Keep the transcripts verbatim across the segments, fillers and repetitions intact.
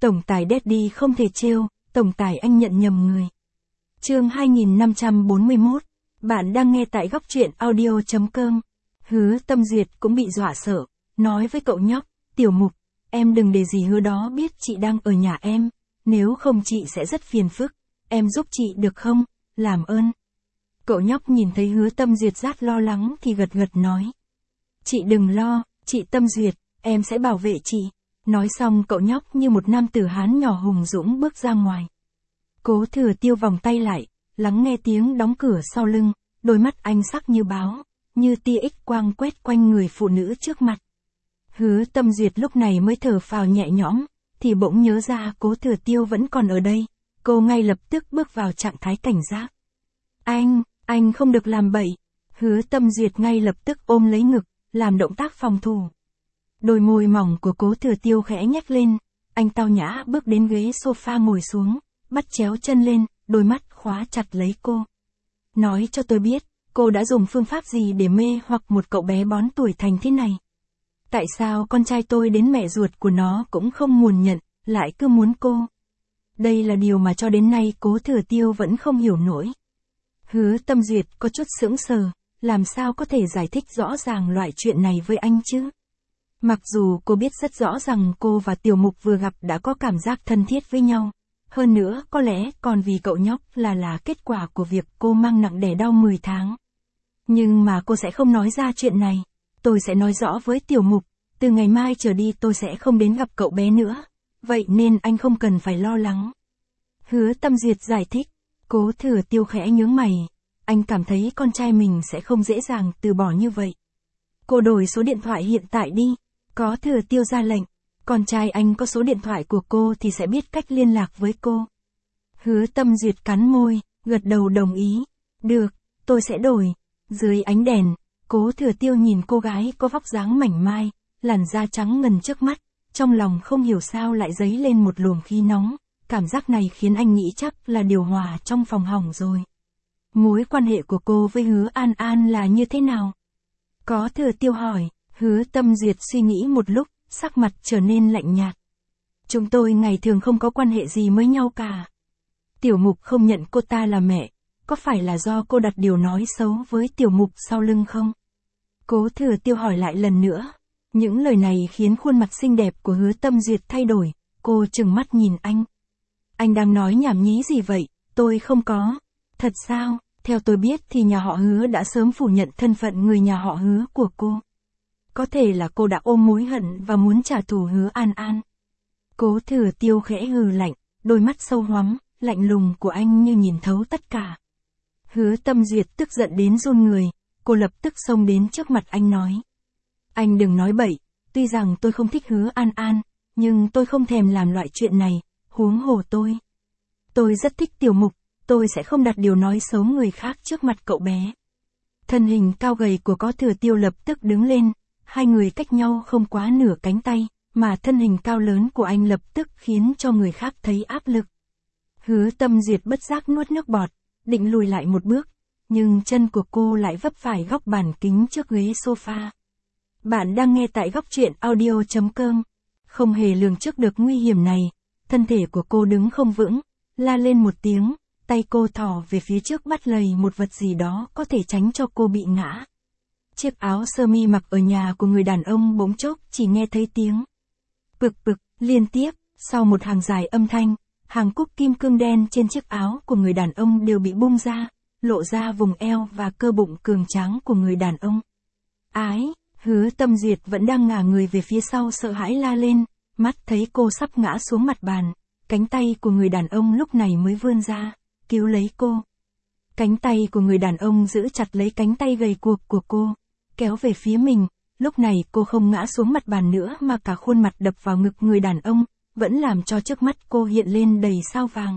Tổng tài Daddy không thể trêu, tổng tài anh nhận nhầm người. Chương hai nghìn năm trăm bốn mươi mốt, bạn đang nghe tại góc truyện audio.com. Hứa Tâm Duyệt cũng bị dọa sợ, nói với cậu nhóc, Tiểu Mục, em đừng để gì Hứa đó biết chị đang ở nhà em, nếu không chị sẽ rất phiền phức, em giúp chị được không, làm ơn. Cậu nhóc nhìn thấy Hứa Tâm Duyệt rất lo lắng thì gật gật nói. Chị đừng lo, chị Tâm Duyệt, em sẽ bảo vệ chị. Nói xong cậu nhóc như một nam tử Hán nhỏ hùng dũng bước ra ngoài. Cố Thừa Tiêu vòng tay lại, lắng nghe tiếng đóng cửa sau lưng, đôi mắt anh sắc như báo, như tia X quang quét quanh người phụ nữ trước mặt. Hứa Tâm Duyệt lúc này mới thở phào nhẹ nhõm, thì bỗng nhớ ra Cố Thừa Tiêu vẫn còn ở đây, cô ngay lập tức bước vào trạng thái cảnh giác. Anh, anh không được làm bậy. Hứa Tâm Duyệt ngay lập tức ôm lấy ngực, làm động tác phòng thủ. Đôi môi mỏng của Cố Thừa Tiêu khẽ nhếch lên, anh tao nhã bước đến ghế sofa ngồi xuống, bắt chéo chân lên, đôi mắt khóa chặt lấy cô. Nói cho tôi biết, cô đã dùng phương pháp gì để mê hoặc một cậu bé bón tuổi thành thế này? Tại sao con trai tôi đến mẹ ruột của nó cũng không muốn nhận, lại cứ muốn cô? Đây là điều mà cho đến nay Cố Thừa Tiêu vẫn không hiểu nổi. Hứa Tâm Duyệt có chút sững sờ, làm sao có thể giải thích rõ ràng loại chuyện này với anh chứ? Mặc dù cô biết rất rõ rằng cô và Tiểu Mục vừa gặp đã có cảm giác thân thiết với nhau. Hơn nữa có lẽ còn vì cậu nhóc là là kết quả của việc cô mang nặng đẻ đau mười tháng. Nhưng mà cô sẽ không nói ra chuyện này. Tôi sẽ nói rõ với Tiểu Mục, từ ngày mai trở đi tôi sẽ không đến gặp cậu bé nữa. Vậy nên anh không cần phải lo lắng. Hứa Tâm Duyệt giải thích. Cố Thừa Tiêu khẽ nhướng mày. Anh cảm thấy con trai mình sẽ không dễ dàng từ bỏ như vậy. Cô đổi số điện thoại hiện tại đi. Có Thừa Tiêu ra lệnh. Con trai anh có số điện thoại của cô thì sẽ biết cách liên lạc với cô. Hứa Tâm Duyệt cắn môi, gật đầu đồng ý. Được, tôi sẽ đổi. Dưới ánh đèn, Cố Thừa Tiêu nhìn cô gái có vóc dáng mảnh mai, làn da trắng ngần trước mắt, trong lòng không hiểu sao lại dấy lên một luồng khí nóng, cảm giác này khiến anh nghĩ chắc là điều hòa trong phòng hỏng rồi. Mối quan hệ của cô với Hứa An An là như thế nào? Có Thừa Tiêu hỏi. Hứa Tâm Duyệt suy nghĩ một lúc, sắc mặt trở nên lạnh nhạt. Chúng tôi ngày thường không có quan hệ gì với nhau cả. Tiểu Mục không nhận cô ta là mẹ, có phải là do cô đặt điều nói xấu với Tiểu Mục sau lưng không? Cố Thừa Tiêu hỏi lại lần nữa. Những lời này khiến khuôn mặt xinh đẹp của Hứa Tâm Duyệt thay đổi, cô trừng mắt nhìn anh. Anh đang nói nhảm nhí gì vậy, tôi không có. Thật sao, theo tôi biết thì nhà họ Hứa đã sớm phủ nhận thân phận người nhà họ Hứa của cô. Có thể là cô đã ôm mối hận và muốn trả thù Hứa An An. Cố Thừa Tiêu khẽ hừ lạnh, đôi mắt sâu hoắm, lạnh lùng của anh như nhìn thấu tất cả. Hứa Tâm Duyệt tức giận đến run người, cô lập tức xông đến trước mặt anh nói. Anh đừng nói bậy, tuy rằng tôi không thích Hứa An An, nhưng tôi không thèm làm loại chuyện này, huống hồ tôi. Tôi rất thích Tiểu Mục, tôi sẽ không đặt điều nói xấu người khác trước mặt cậu bé. Thân hình cao gầy của Có Thừa Tiêu lập tức đứng lên. Hai người cách nhau không quá nửa cánh tay, mà thân hình cao lớn của anh lập tức khiến cho người khác thấy áp lực. Hứa Tâm Duyệt bất giác nuốt nước bọt, định lùi lại một bước, nhưng chân của cô lại vấp phải góc bàn kính trước ghế sofa. Bạn đang nghe tại góc truyện audio.com. Không hề lường trước được nguy hiểm này, thân thể của cô đứng không vững, la lên một tiếng, tay cô thò về phía trước bắt lấy một vật gì đó có thể tránh cho cô bị ngã. Chiếc áo sơ mi mặc ở nhà của người đàn ông bỗng chốc chỉ nghe thấy tiếng bực bực liên tiếp, sau một hàng dài âm thanh, hàng cúc kim cương đen trên chiếc áo của người đàn ông đều bị bung ra, lộ ra vùng eo và cơ bụng cường tráng của người đàn ông. Ái, Hứa Tâm Duyệt vẫn đang ngả người về phía sau sợ hãi la lên, mắt thấy cô sắp ngã xuống mặt bàn, cánh tay của người đàn ông lúc này mới vươn ra, cứu lấy cô. Cánh tay của người đàn ông giữ chặt lấy cánh tay gầy guộc của cô, kéo về phía mình, lúc này cô không ngã xuống mặt bàn nữa mà cả khuôn mặt đập vào ngực người đàn ông, vẫn làm cho trước mắt cô hiện lên đầy sao vàng.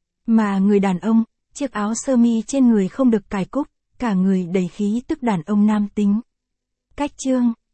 Mà người đàn ông, chiếc áo sơ mi trên người không được cài cúc, cả người đầy khí tức đàn ông nam tính. Cách chương,